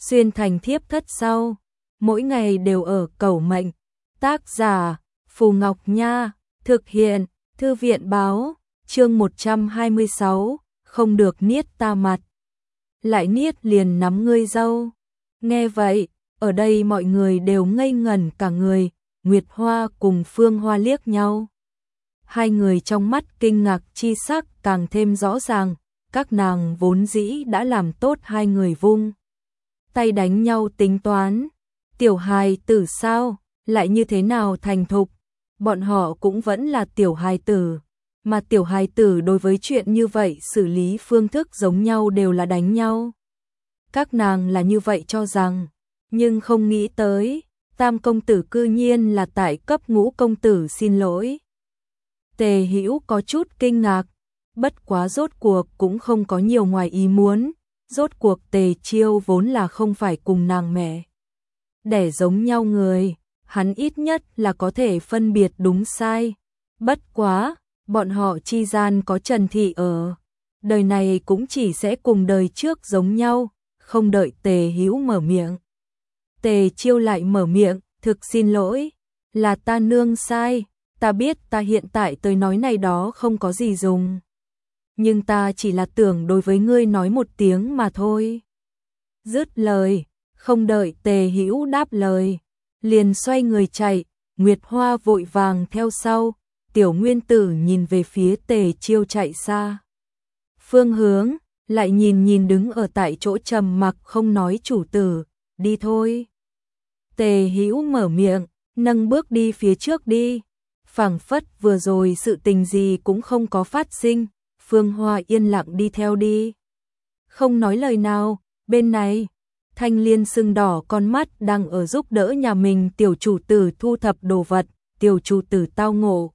xuyên thành thiếp thất sau, mỗi ngày đều ở cầu mệnh. Tác giả Phù Ngọc Nha, thực hiện Thư viện báo, chương 126, không được niết ta mặt. Lại niết liền nắm ngươi dâu. Nghe vậy, ở đây mọi người đều ngây ngẩn cả người, Nguyệt Hoa cùng Phương Hoa liếc nhau. Hai người trong mắt kinh ngạc chi sắc càng thêm rõ ràng, các nàng vốn dĩ đã làm tốt hai người vung tay đánh nhau tính toán. Tiểu hài tử sao, lại như thế nào thành thục, bọn họ cũng vẫn là tiểu hài tử, mà tiểu hài tử đối với chuyện như vậy xử lý phương thức giống nhau đều là đánh nhau. Các nàng là như vậy cho rằng, nhưng không nghĩ tới, Tam công tử cư nhiên là tại cấp Ngũ công tử xin lỗi. Tề Hữu có chút kinh ngạc, bất quá rốt cuộc cũng không có nhiều ngoài ý muốn, rốt cuộc Tề Chiêu vốn là không phải cùng nàng mẹ đẻ giống nhau người, hắn ít nhất là có thể phân biệt đúng sai. Bất quá, bọn họ chi gian có Trần Thị ở, đời này cũng chỉ sẽ cùng đời trước giống nhau, không đợi Tề Hữu mở miệng. Tề Chiêu lại mở miệng, thực xin lỗi, là ta nương sai, ta biết ta hiện tại tới nói này đó không có gì dùng. Nhưng ta chỉ là tưởng đối với ngươi nói một tiếng mà thôi. Dứt lời, không đợi Tề Hữu đáp lời, liền xoay người chạy, Nguyệt Hoa vội vàng theo sau, Tiểu Nguyên Tử nhìn về phía Tề Chiêu chạy xa. Phương hướng, lại nhìn đứng ở tại chỗ trầm mặc không nói chủ tử, đi thôi. Tề Hữu mở miệng, nâng bước đi phía trước đi, phảng phất vừa rồi sự tình gì cũng không có phát sinh, Phương Hoa yên lặng đi theo đi. Không nói lời nào, bên này, Thanh Liên sưng đỏ con mắt đang ở giúp đỡ nhà mình tiểu chủ tử thu thập đồ vật, tiểu chủ tử tao ngộ.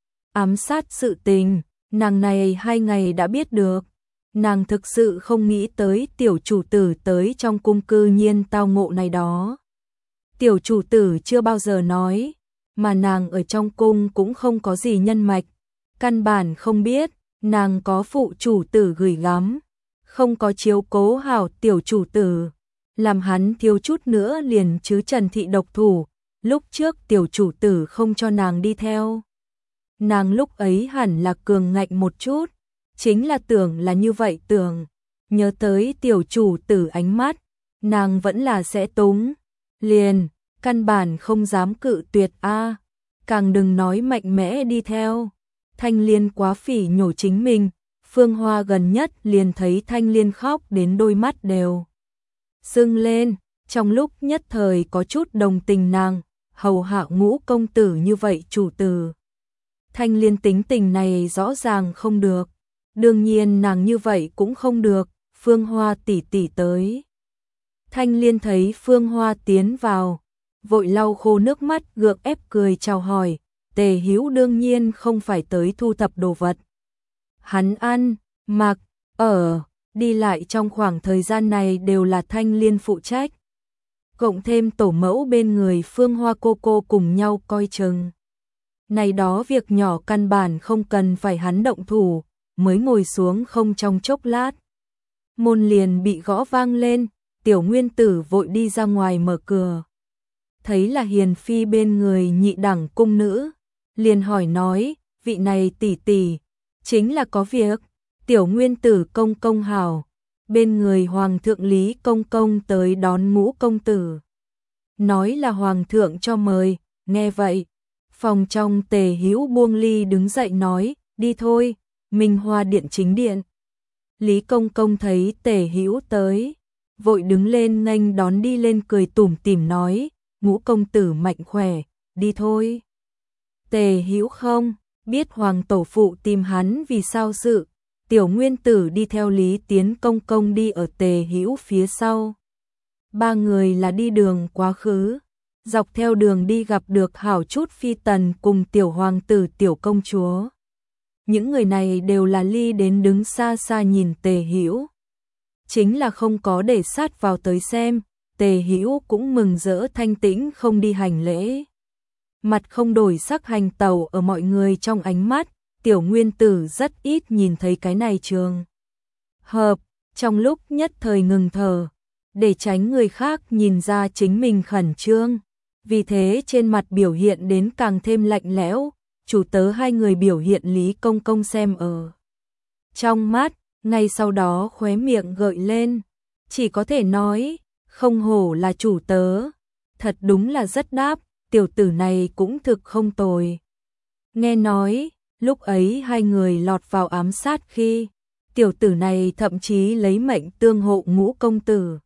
Ám sát sự tình, nàng này 2 ngày đã biết được. Nàng thực sự không nghĩ tới tiểu chủ tử tới trong cung cư nhiên tao ngộ này đó. Tiểu chủ tử chưa bao giờ nói, mà nàng ở trong cung cũng không có gì nhân mạch, căn bản không biết, nàng có phụ chủ tử gửi gắm, không có chiếu cố hảo tiểu chủ tử, làm hắn thiếu chút nữa liền chứ Trần Thị độc thủ, lúc trước tiểu chủ tử không cho nàng đi theo. Nàng lúc ấy hẳn là cường ngạnh một chút, chính là tưởng là như vậy tưởng, nhớ tới tiểu chủ tử ánh mắt, nàng vẫn là sẽ túng, liền, căn bản không dám cự tuyệt a, càng đừng nói mạnh mẽ đi theo. Thanh Liên quá phỉ nhổ chính mình, Phương Hoa gần nhất liền thấy Thanh Liên khóc đến đôi mắt đều sưng lên, trong lúc nhất thời có chút đồng tình nàng, hầu hạ Ngũ công tử như vậy chủ tử. Thanh Liên tính tình này rõ ràng không được, đương nhiên nàng như vậy cũng không được, Phương Hoa tỷ tỷ tới. Thanh Liên thấy Phương Hoa tiến vào, vội lau khô nước mắt gượng ép cười chào hỏi, Tề Hữu đương nhiên không phải tới thu thập đồ vật. Hắn ăn, mặc, ở, đi lại trong khoảng thời gian này đều là Thanh Liên phụ trách. Cộng thêm tổ mẫu bên người Phương Hoa cô cùng nhau coi chừng. Này đó việc nhỏ căn bản không cần phải hắn động thủ, mới ngồi xuống không trong chốc lát. Môn liền bị gõ vang lên, Tiểu Nguyên Tử vội đi ra ngoài mở cửa. Thấy là Hiền Phi bên người nhị đẳng cung nữ, liền hỏi nói, vị này tỷ tỷ, chính là có việc, Tiểu Nguyên Tử công công hảo, bên người Hoàng thượng Lý công công tới đón Ngũ công tử. Nói là Hoàng thượng cho mời, nghe vậy, phòng trong Tề Hữu buông ly đứng dậy nói, đi thôi, Minh Hoa điện chính điện. Lý công công thấy Tề Hữu tới, vội đứng lên nghênh đón đi lên cười tủm tỉm nói, Ngũ công tử mạnh khỏe, đi thôi. Tề Hữu không biết Hoàng tổ phụ tìm hắn vì sao sự, Tiểu Nguyên Tử đi theo Lý Tiến công công đi ở Tề Hữu phía sau. 3 người là đi đường quá khứ, dọc theo đường đi gặp được hảo chút phi tần cùng tiểu hoàng tử tiểu công chúa. Những người này đều là ly đến đứng xa xa nhìn Tề Hữu, chính là không có để sát vào tới xem. Tề Hữu cũng mừng rỡ thanh tĩnh không đi hành lễ, mặt không đổi sắc hành tẩu ở mọi người trong ánh mắt. Tiểu Nguyên Tử rất ít nhìn thấy cái này trường hợp, trong lúc nhất thời ngừng thở, để tránh người khác nhìn ra chính mình khẩn trương. Vì thế trên mặt biểu hiện đến càng thêm lạnh lẽo, chủ tớ hai người biểu hiện Lý Công Công xem ở trong mắt, ngay sau đó khóe miệng gợi lên, chỉ có thể nói, không hổ là chủ tớ, thật đúng là rất đáp, tiểu tử này cũng thực không tồi. Nghe nói, lúc ấy hai người lọt vào ám sát khi, tiểu tử này thậm chí lấy mệnh tương hộ Ngũ công tử.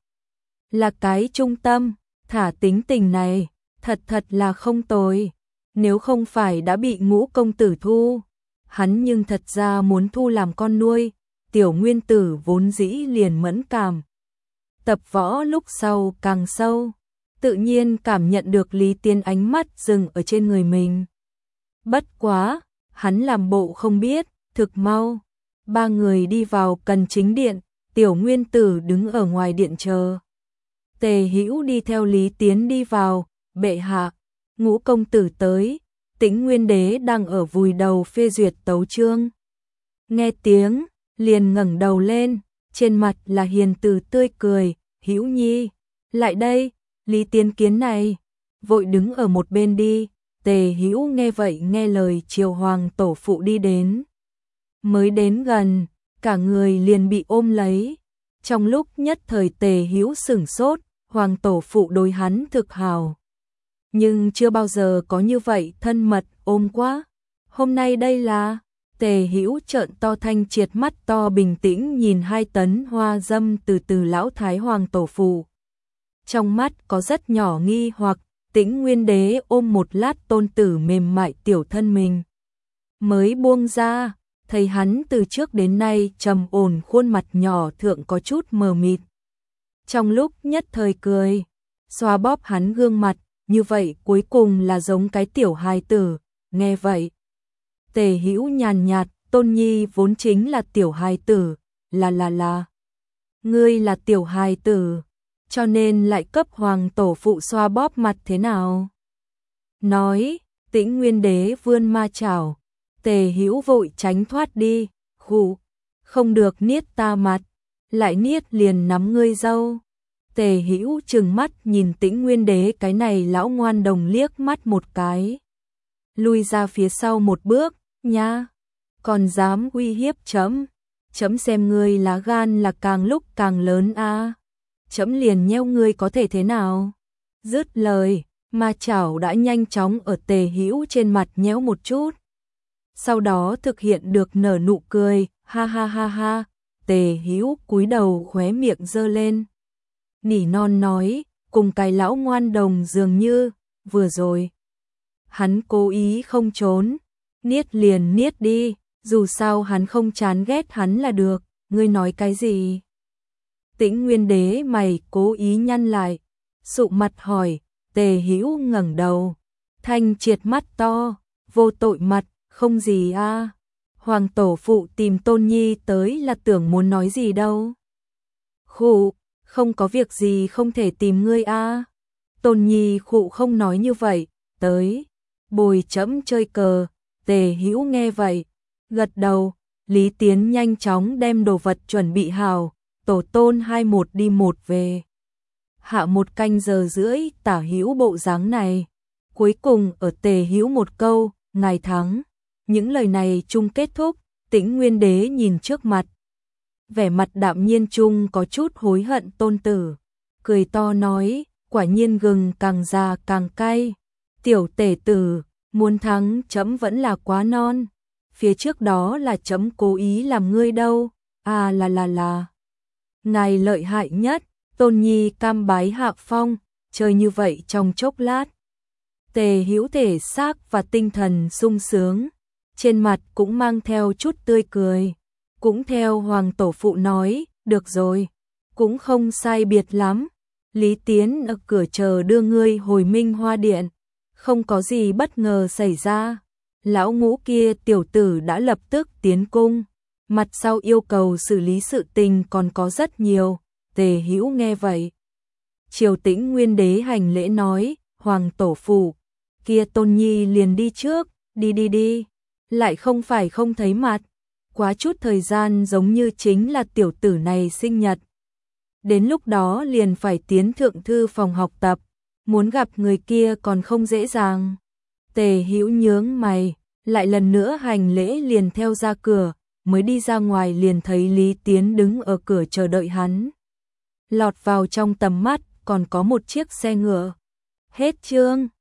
Là cái trung tâm, thả tính tình này, thật là không tồi. Nếu không phải đã bị Ngũ công tử thu, hắn nhưng thật ra muốn thu làm con nuôi, tiểu nguyên tử vốn dĩ liền mẫn cảm. Tập võ lúc sau càng sâu, tự nhiên cảm nhận được Lý Tiến ánh mắt dừng ở trên người mình. Bất quá, hắn làm bộ không biết, thực mau. Ba người đi vào cần chính điện, tiểu nguyên tử đứng ở ngoài điện chờ. Tề Hữu đi theo Lý Tiến đi vào, bệ hạ, Ngũ công tử tới, Tĩnh Nguyên đế đang ở vùi đầu phê duyệt tấu chương. Nghe tiếng, liền ngẩng đầu lên, trên mặt là hiền từ tươi cười, Hữu nhi, lại đây, Lý Tiến kiến này, vội đứng ở một bên đi. Tề Hữu nghe vậy nghe lời triều hoàng tổ phụ đi đến. Mới đến gần, cả người liền bị ôm lấy. Trong lúc nhất thời Tề Hữu sửng sốt, hoàng tổ phụ đối hắn thực hào. Nhưng chưa bao giờ có như vậy thân mật ôm quá. Hôm nay đây là, Tề Hữu trợn to thanh triệt mắt to bình tĩnh nhìn 2 tấn hoa dâm từ từ lão thái hoàng tổ phụ. Trong mắt có rất nhỏ nghi hoặc, Tĩnh Nguyên đế ôm một lát tôn tử mềm mại tiểu thân mình. Mới buông ra, thấy hắn từ trước đến nay trầm ổn khuôn mặt nhỏ thượng có chút mờ mịt. Trong lúc nhất thời cười, xoa bóp hắn gương mặt, như vậy cuối cùng là giống cái tiểu hài tử, nghe vậy. Tề Hữu nhàn nhạt, Tôn Nhi vốn chính là tiểu hài tử, là. Ngươi là tiểu hài tử, cho nên lại cấp hoàng tổ phụ xoa bóp mặt thế nào? Nói, Tĩnh Nguyên đế vươn ma chảo, Tề Hữu vội tránh thoát đi, khụ, không được niết ta mặt, lại niết liền nắm ngươi dâu. Tề Hữu trừng mắt nhìn Tĩnh Nguyên đế cái này lão ngoan đồng liếc mắt một cái. Lui ra phía sau một bước, nha, còn dám uy hiếp chấm. Chấm xem ngươi lá gan là càng lúc càng lớn a. Chấm liền nheo ngươi có thể thế nào? Dứt lời, ma chảo đã nhanh chóng ở Tề Hữu trên mặt nhéo một chút. Sau đó thực hiện được nở nụ cười, ha ha ha ha. Tề Hữu cúi đầu khóe miệng giơ lên. Nỉ non nói, cùng cái lão ngoan đồng dường như, vừa rồi. Hắn cố ý không trốn, niết liền niết đi, dù sao hắn không chán ghét hắn là được, ngươi nói cái gì? Tĩnh Nguyên đế mày cố ý nhăn lại, sụ mặt hỏi, Tề Hữu ngẩng đầu, thanh triệt mắt to, vô tội mặt, không gì a. Hoàng tổ phụ tìm Tôn Nhi tới là tưởng muốn nói gì đâu. Khụ, không có việc gì không thể tìm ngươi a. Tôn Nhi khụ không nói như vậy, tới, bồi chấm chơi cờ. Tề Hữu nghe vậy, gật đầu, Lý Tiến nhanh chóng đem đồ vật chuẩn bị hào, tổ tôn 21 đi 1 về. Hạ 1 canh giờ rưỡi tả hữu bộ dáng này. Cuối cùng ở Tề Hữu một câu, ngài thắng. Những lời này chung kết thúc, Tĩnh Nguyên đế nhìn trước mặt. Vẻ mặt đạm nhiên chung có chút hối hận tôn tử. Cười to nói, quả nhiên gừng càng già càng cay. Tiểu tể tử, muốn thắng chấm vẫn là quá non. Phía trước đó là chấm cố ý làm ngươi đâu. À là. Ngài lợi hại nhất, Tôn Nhi cam bái hạ phong, chơi như vậy trong chốc lát. Tề Hữu thể xác và tinh thần sung sướng, trên mặt cũng mang theo chút tươi cười. Cũng theo hoàng tổ phụ nói, được rồi, cũng không sai biệt lắm. Lý Tiến ở cửa chờ đưa ngươi hồi Minh Hoa Điện, không có gì bất ngờ xảy ra. Lão Ngũ kia tiểu tử đã lập tức tiến cung, mặt sau yêu cầu xử lý sự tình còn có rất nhiều. Tề Hữu nghe vậy, triều Tĩnh Nguyên đế hành lễ nói, hoàng tổ phụ, kia Tôn Nhi liền đi trước, đi, lại không phải không thấy mặt, quá chút thời gian giống như chính là tiểu tử này sinh nhật. đến lúc đó liền phải tiến thượng thư phòng học tập, muốn gặp người kia còn không dễ dàng. Tề Hữu nhướng mày, lại lần nữa hành lễ liền theo ra cửa, mới đi ra ngoài liền thấy Lý Tiến đứng ở cửa chờ đợi hắn. Lọt vào trong tầm mắt còn có một chiếc xe ngựa. Hết chương.